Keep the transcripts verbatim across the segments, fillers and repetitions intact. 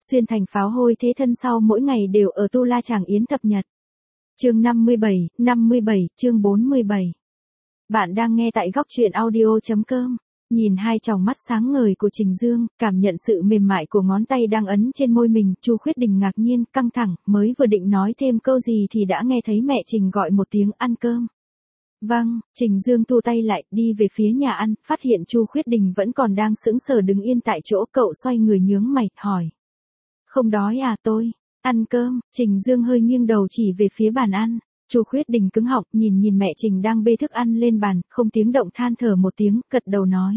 xuyên thành pháo hôi thế thân sau mỗi ngày đều ở tu la tràng yến thập nhật. Chương năm mươi bảy, năm mươi bảy, chương bốn mươi bảy. Bạn đang nghe tại góc truyện audio chấm com. Nhìn hai tròng mắt sáng ngời của Trình Dương, cảm nhận sự mềm mại của ngón tay đang ấn trên môi mình, Chu Khuyết Đình ngạc nhiên, căng thẳng, mới vừa định nói thêm câu gì thì đã nghe thấy mẹ Trình gọi một tiếng ăn cơm. Vâng, Trình Dương thu tay lại, đi về phía nhà ăn, phát hiện Chu Khuyết Đình vẫn còn đang sững sờ đứng yên tại chỗ, cậu xoay người nhướng mày, hỏi. Không đói à tôi? Ăn cơm, Trình Dương hơi nghiêng đầu chỉ về phía bàn ăn. Chu Khuyết Đình cứng họng, nhìn nhìn mẹ Trình đang bê thức ăn lên bàn, không tiếng động than thở một tiếng, gật đầu nói.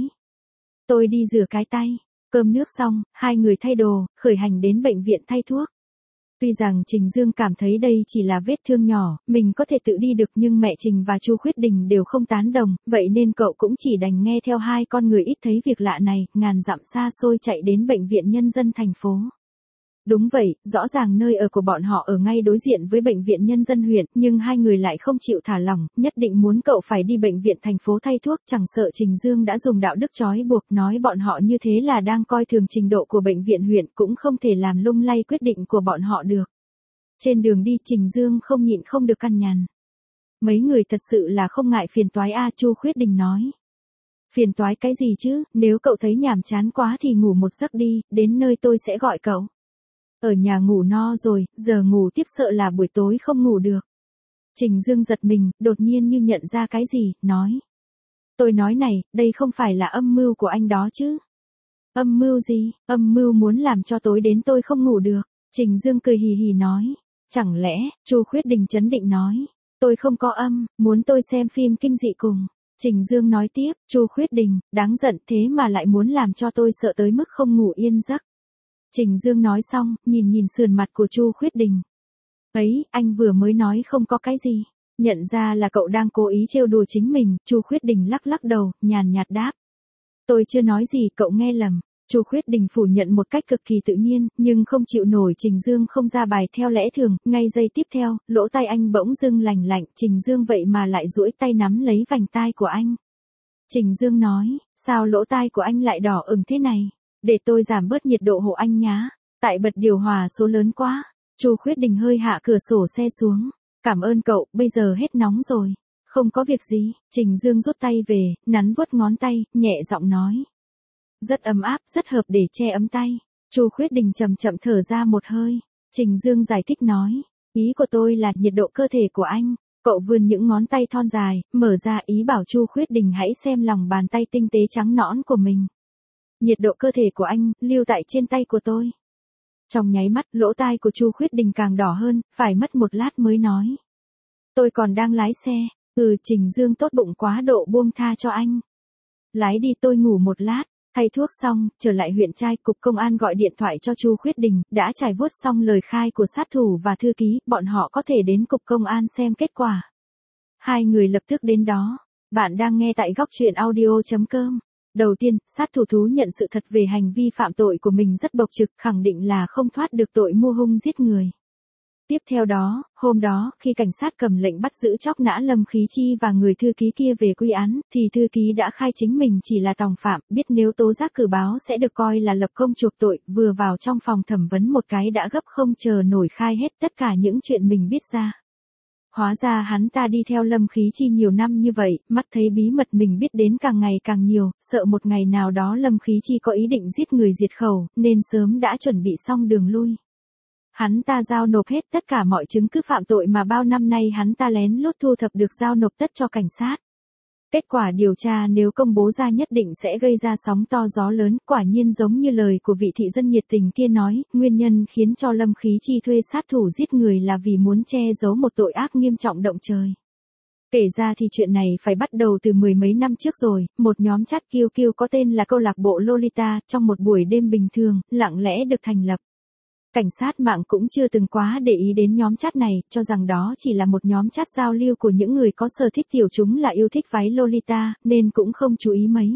Tôi đi rửa cái tay. Cơm nước xong, hai người thay đồ, khởi hành đến bệnh viện thay thuốc. Tuy rằng Trình Dương cảm thấy đây chỉ là vết thương nhỏ, mình có thể tự đi được, nhưng mẹ Trình và Chu Khuyết Đình đều không tán đồng, vậy nên cậu cũng chỉ đành nghe theo hai con người ít thấy việc lạ này, ngàn dặm xa xôi chạy đến bệnh viện nhân dân thành phố. Đúng vậy, rõ ràng nơi ở của bọn họ ở ngay đối diện với bệnh viện nhân dân huyện, nhưng hai người lại không chịu thả lỏng, nhất định muốn cậu phải đi bệnh viện thành phố thay thuốc, chẳng sợ Trình Dương đã dùng đạo đức trói buộc, nói bọn họ như thế là đang coi thường trình độ của bệnh viện huyện, cũng không thể làm lung lay quyết định của bọn họ được. Trên đường đi Trình Dương không nhịn không được căn nhằn. Mấy người thật sự là không ngại phiền toái a, Chu Khuyết Đình nói. Phiền toái cái gì chứ, nếu cậu thấy nhàm chán quá thì ngủ một giấc đi, đến nơi tôi sẽ gọi cậu. Ở nhà ngủ no rồi, giờ ngủ tiếp sợ là buổi tối không ngủ được. Trình Dương giật mình, đột nhiên như nhận ra cái gì, nói. Tôi nói này, đây không phải là âm mưu của anh đó chứ. Âm mưu gì, âm mưu muốn làm cho tối đến tôi không ngủ được. Trình Dương cười hì hì nói. Chẳng lẽ, Chu Khuyết Đình trấn định nói. Tôi không có âm, muốn tôi xem phim kinh dị cùng. Trình Dương nói tiếp, Chu Khuyết Đình, đáng giận thế mà lại muốn làm cho tôi sợ tới mức không ngủ yên giấc. Trình Dương nói xong, nhìn nhìn sườn mặt của Chu Khuyết Đình. Ấy, anh vừa mới nói không có cái gì. Nhận ra là cậu đang cố ý trêu đùa chính mình, Chu Khuyết Đình lắc lắc đầu, nhàn nhạt đáp. Tôi chưa nói gì, cậu nghe lầm. Chu Khuyết Đình phủ nhận một cách cực kỳ tự nhiên, nhưng không chịu nổi Trình Dương không ra bài theo lẽ thường, ngay giây tiếp theo, lỗ tai anh bỗng dưng lành lạnh, Trình Dương vậy mà lại duỗi tay nắm lấy vành tai của anh. Trình Dương nói, sao lỗ tai của anh lại đỏ ửng thế này? Để tôi giảm bớt nhiệt độ hộ anh nhá. Tại bật điều hòa số lớn quá. Chu Khuyết Đình hơi hạ cửa sổ xe xuống. Cảm ơn cậu, bây giờ hết nóng rồi. Không có việc gì. Trình Dương rút tay về, nắn vuốt ngón tay, nhẹ giọng nói. Rất ấm áp, rất hợp để che ấm tay. Chu Khuyết Đình chậm chậm thở ra một hơi. Trình Dương giải thích nói. Ý của tôi là nhiệt độ cơ thể của anh. Cậu vươn những ngón tay thon dài, mở ra ý bảo Chu Khuyết Đình hãy xem lòng bàn tay tinh tế trắng nõn của mình. Nhiệt độ cơ thể của anh, lưu tại trên tay của tôi. Trong nháy mắt, lỗ tai của Chu Khuyết Đình càng đỏ hơn, phải mất một lát mới nói. Tôi còn đang lái xe, ừ Trình Dương tốt bụng quá độ buông tha cho anh. Lái đi tôi ngủ một lát, thay thuốc xong, trở lại huyện trai, cục công an gọi điện thoại cho Chu Khuyết Đình, đã trải vuốt xong lời khai của sát thủ và thư ký, bọn họ có thể đến cục công an xem kết quả. Hai người lập tức đến đó. Bạn đang nghe tại góc truyện audio chấm com. Đầu tiên, sát thủ thú nhận sự thật về hành vi phạm tội của mình rất bộc trực, khẳng định là không thoát được tội mua hung giết người. Tiếp theo đó, hôm đó, khi cảnh sát cầm lệnh bắt giữ chóc nã Lâm Khí Chi và người thư ký kia về quy án, thì thư ký đã khai chính mình chỉ là tòng phạm, biết nếu tố giác cử báo sẽ được coi là lập công chuộc tội, vừa vào trong phòng thẩm vấn một cái đã gấp không chờ nổi khai hết tất cả những chuyện mình biết ra. Hóa ra hắn ta đi theo Lâm Khí Chi nhiều năm như vậy, mắt thấy bí mật mình biết đến càng ngày càng nhiều, sợ một ngày nào đó Lâm Khí Chi có ý định giết người diệt khẩu, nên sớm đã chuẩn bị xong đường lui. Hắn ta giao nộp hết tất cả mọi chứng cứ phạm tội mà bao năm nay hắn ta lén lút thu thập được giao nộp tất cho cảnh sát. Kết quả điều tra nếu công bố ra nhất định sẽ gây ra sóng to gió lớn, quả nhiên giống như lời của vị thị dân nhiệt tình kia nói, nguyên nhân khiến cho Lâm Khí Chi thuê sát thủ giết người là vì muốn che giấu một tội ác nghiêm trọng động trời. Kể ra thì chuyện này phải bắt đầu từ mười mấy năm trước rồi, một nhóm chat kiu kiu có tên là câu lạc bộ Lolita, trong một buổi đêm bình thường, lặng lẽ được thành lập. Cảnh sát mạng cũng chưa từng quá để ý đến nhóm chat này, cho rằng đó chỉ là một nhóm chat giao lưu của những người có sở thích tiểu chúng là yêu thích váy Lolita, nên cũng không chú ý mấy.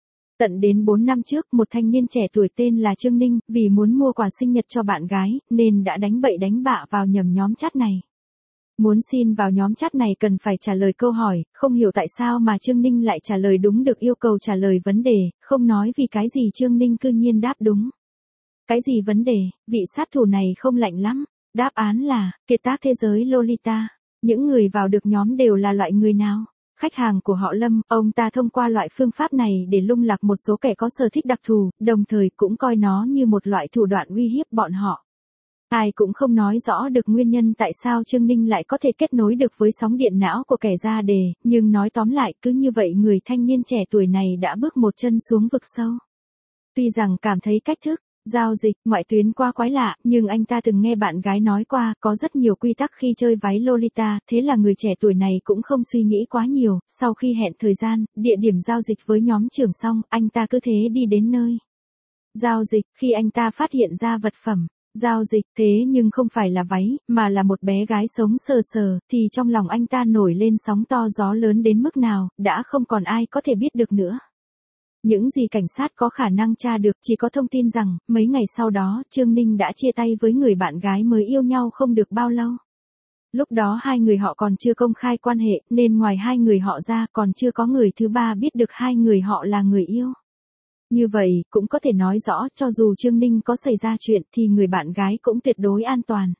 Tận đến bốn năm trước, một thanh niên trẻ tuổi tên là Trương Ninh, vì muốn mua quà sinh nhật cho bạn gái, nên đã đánh bậy đánh bạ vào nhầm nhóm chat này. Muốn xin vào nhóm chat này cần phải trả lời câu hỏi, không hiểu tại sao mà Trương Ninh lại trả lời đúng được yêu cầu trả lời vấn đề, không nói vì cái gì Trương Ninh cư nhiên đáp đúng. Cái gì vấn đề, vị sát thủ này không lạnh lắm? Đáp án là, kiệt tác thế giới Lolita. Những người vào được nhóm đều là loại người nào? Khách hàng của họ Lâm, ông ta thông qua loại phương pháp này để lung lạc một số kẻ có sở thích đặc thù, đồng thời cũng coi nó như một loại thủ đoạn uy hiếp bọn họ. Ai cũng không nói rõ được nguyên nhân tại sao Trương Ninh lại có thể kết nối được với sóng điện não của kẻ ra đề, nhưng nói tóm lại cứ như vậy người thanh niên trẻ tuổi này đã bước một chân xuống vực sâu. Tuy rằng cảm thấy cách thức, giao dịch, ngoại tuyến qua quái lạ, nhưng anh ta từng nghe bạn gái nói qua, có rất nhiều quy tắc khi chơi váy Lolita, thế là người trẻ tuổi này cũng không suy nghĩ quá nhiều, sau khi hẹn thời gian, địa điểm giao dịch với nhóm trưởng xong, anh ta cứ thế đi đến nơi giao dịch, khi anh ta phát hiện ra vật phẩm giao dịch, thế nhưng không phải là váy, mà là một bé gái sống sờ sờ, thì trong lòng anh ta nổi lên sóng to gió lớn đến mức nào, đã không còn ai có thể biết được nữa. Những gì cảnh sát có khả năng tra được chỉ có thông tin rằng, mấy ngày sau đó, Trương Ninh đã chia tay với người bạn gái mới yêu nhau không được bao lâu. Lúc đó hai người họ còn chưa công khai quan hệ, nên ngoài hai người họ ra còn chưa có người thứ ba biết được hai người họ là người yêu. Như vậy, cũng có thể nói rõ, cho dù Trương Ninh có xảy ra chuyện thì người bạn gái cũng tuyệt đối an toàn.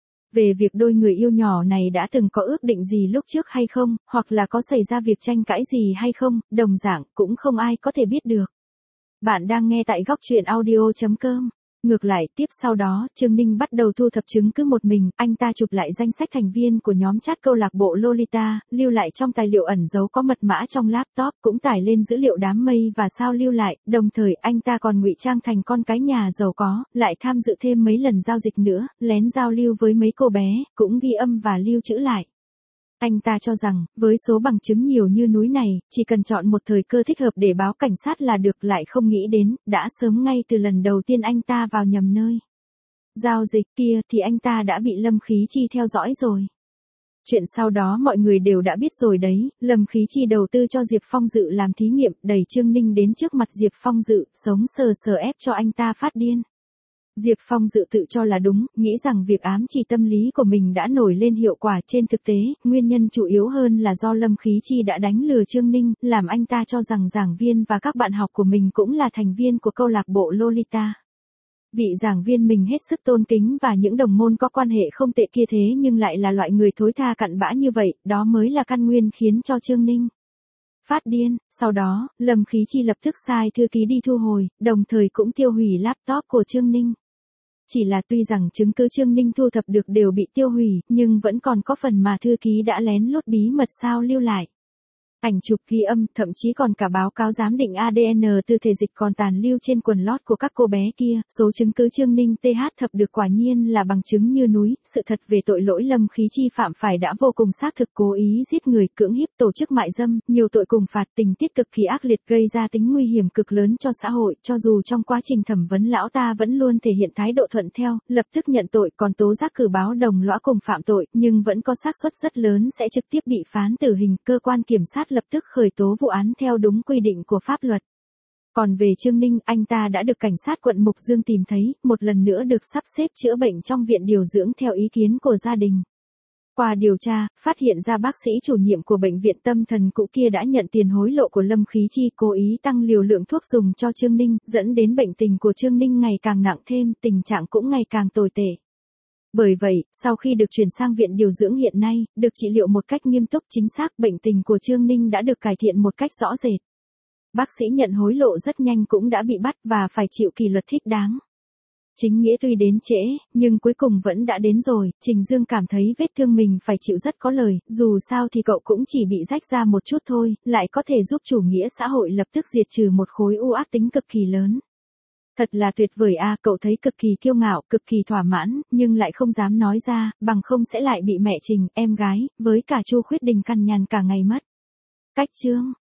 Về việc đôi người yêu nhỏ này đã từng có ước định gì lúc trước hay không, hoặc là có xảy ra việc tranh cãi gì hay không, đồng dạng, cũng không ai có thể biết được. Bạn đang nghe tại góc truyện audio chấm com. Ngược lại, tiếp sau đó, Trương Ninh bắt đầu thu thập chứng cứ một mình, anh ta chụp lại danh sách thành viên của nhóm chat câu lạc bộ Lolita, lưu lại trong tài liệu ẩn dấu có mật mã trong laptop, cũng tải lên dữ liệu đám mây và sao lưu lại, đồng thời anh ta còn ngụy trang thành con cái nhà giàu có, lại tham dự thêm mấy lần giao dịch nữa, lén giao lưu với mấy cô bé, cũng ghi âm và lưu trữ lại. Anh ta cho rằng, với số bằng chứng nhiều như núi này, chỉ cần chọn một thời cơ thích hợp để báo cảnh sát là được, lại không nghĩ đến, đã sớm ngay từ lần đầu tiên anh ta vào nhầm nơi giao dịch kia thì anh ta đã bị Lâm Khí Chi theo dõi rồi. Chuyện sau đó mọi người đều đã biết rồi đấy, Lâm Khí Chi đầu tư cho Diệp Phong Dự làm thí nghiệm, đẩy Trương Ninh đến trước mặt Diệp Phong Dự, sống sờ sờ ép cho anh ta phát điên. Diệp Phong Dự tự cho là đúng, nghĩ rằng việc ám chỉ tâm lý của mình đã nổi lên hiệu quả, trên thực tế, nguyên nhân chủ yếu hơn là do Lâm Khí Chi đã đánh lừa Trương Ninh, làm anh ta cho rằng giảng viên và các bạn học của mình cũng là thành viên của câu lạc bộ Lolita. Vị giảng viên mình hết sức tôn kính và những đồng môn có quan hệ không tệ kia thế nhưng lại là loại người thối tha cặn bã như vậy, đó mới là căn nguyên khiến cho Trương Ninh phát điên. Sau đó, Lâm Khí Chi lập tức sai thư ký đi thu hồi, đồng thời cũng tiêu hủy laptop của Trương Ninh. Chỉ là tuy rằng chứng cứ Trương Ninh thu thập được đều bị tiêu hủy, nhưng vẫn còn có phần mà thư ký đã lén lút bí mật sao lưu lại. Ảnh chụp ghi âm, thậm chí còn cả báo cáo giám định a đê en từ thể dịch còn tàn lưu trên quần lót của các cô bé kia, số chứng cứ Trương Ninh tê hát thập được quả nhiên là bằng chứng như núi, sự thật về tội lỗi Lâm Khí Chi phạm phải đã vô cùng xác thực, cố ý giết người, cưỡng hiếp, tổ chức mại dâm, nhiều tội cùng phạt, tình tiết cực kỳ ác liệt gây ra tính nguy hiểm cực lớn cho xã hội, cho dù trong quá trình thẩm vấn lão ta vẫn luôn thể hiện thái độ thuận theo, lập tức nhận tội, còn tố giác cử báo đồng lõa cùng phạm tội, nhưng vẫn có xác suất rất lớn sẽ trực tiếp bị phán tử hình, cơ quan kiểm sát lập tức khởi tố vụ án theo đúng quy định của pháp luật. Còn về Trương Ninh, anh ta đã được cảnh sát quận Mục Dương tìm thấy, một lần nữa được sắp xếp chữa bệnh trong viện điều dưỡng theo ý kiến của gia đình. Qua điều tra, phát hiện ra bác sĩ chủ nhiệm của bệnh viện tâm thần cũ kia đã nhận tiền hối lộ của Lâm Khí Chi, cố ý tăng liều lượng thuốc dùng cho Trương Ninh, dẫn đến bệnh tình của Trương Ninh ngày càng nặng thêm, tình trạng cũng ngày càng tồi tệ. Bởi vậy, sau khi được chuyển sang viện điều dưỡng hiện nay, được trị liệu một cách nghiêm túc chính xác, bệnh tình của Trương Ninh đã được cải thiện một cách rõ rệt. Bác sĩ nhận hối lộ rất nhanh cũng đã bị bắt và phải chịu kỷ luật thích đáng. Chính nghĩa tuy đến trễ, nhưng cuối cùng vẫn đã đến rồi, Trình Dương cảm thấy vết thương mình phải chịu rất có lời, dù sao thì cậu cũng chỉ bị rách ra một chút thôi, lại có thể giúp chủ nghĩa xã hội lập tức diệt trừ một khối u ác tính cực kỳ lớn. Thật là tuyệt vời a, à, cậu thấy cực kỳ kiêu ngạo, cực kỳ thỏa mãn, nhưng lại không dám nói ra, bằng không sẽ lại bị mẹ Trình, em gái, với cả Chu Khuyết Đình cằn nhằn cả ngày mất. Cách chương